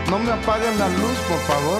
No me apaguen la luz, por favor.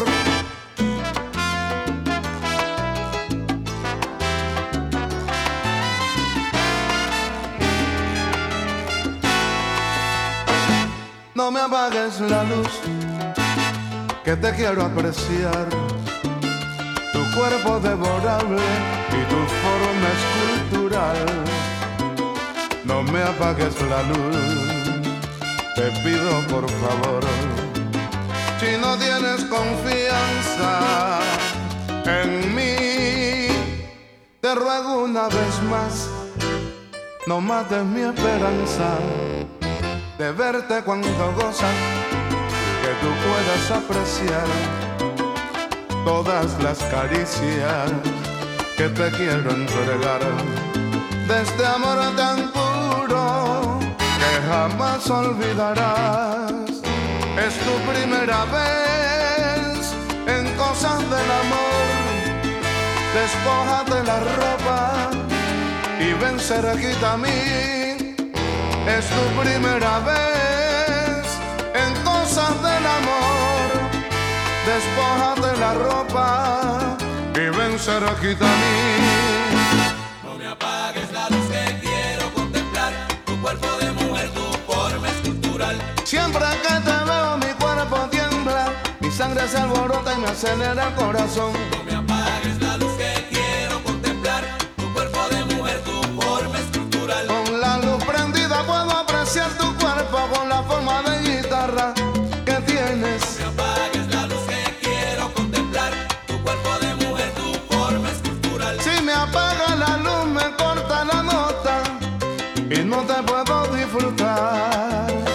No me apagues la luz, que te quiero apreciar. Tu cuerpo devorable y tu forma escultural. No me apagues la luz, te pido por favor. Si no tienes confianza en mí, te ruego una vez más, no mates mi esperanza de verte cuando gozas, que tú puedas apreciar todas las caricias que te quiero entregar. De este amor tan puro que jamás olvidarás. Es tu primera vez en cosas del amor. Despójate la ropa y ven cerquita a mí. Es tu primera vez en cosas del amor. Despójate la ropa y ven cerquita a mí. No me apagues la luz que quiero contemplar tu cuerpo de mujer, tu forma escultural. Siempre que te veo mi cuerpo tiembla, mi sangre se alborota y me acelera el corazón. No me apagues la luz que quiero contemplar tu cuerpo de mujer, tu forma escultural. Con la luz prendida puedo apreciar tu cuerpo con la forma de guitarra que tienes. No me apagues la luz que quiero contemplar tu cuerpo de mujer, tu forma escultural. Si me apaga la luz me corta la nota y no te puedo disfrutar.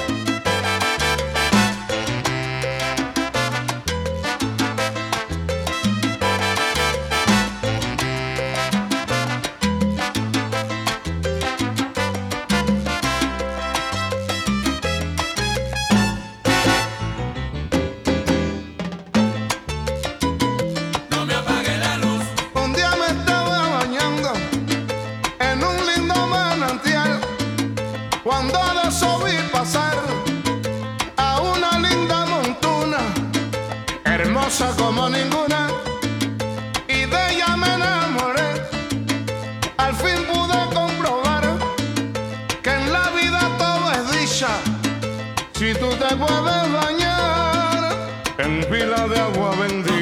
Cuando de eso vi pasar a una linda montuna, hermosa como ninguna, y de ella me enamoré. Al fin pude comprobar que en la vida todo es dicha, si tú te puedes bañar en pila de agua bendita.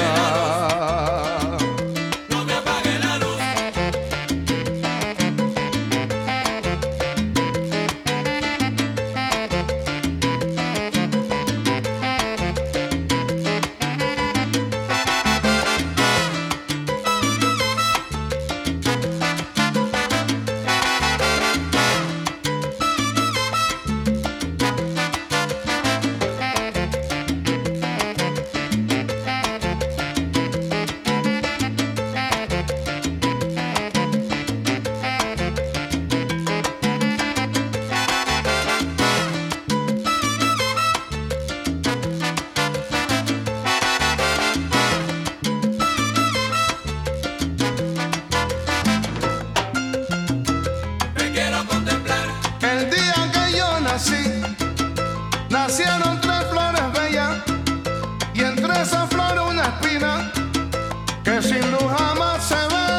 Nacieron tres flores bellas y entre esas flores una espina que sin luz jamás se ve.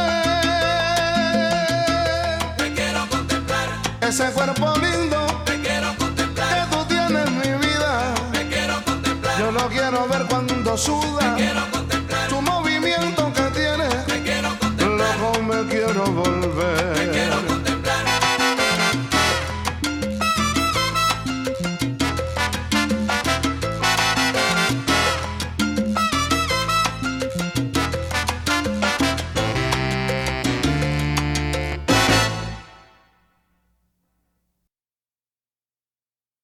Te quiero contemplar ese cuerpo lindo te quiero contemplar que tú tienes, mi vida. te quiero contemplar. Yo lo quiero ver cuando suda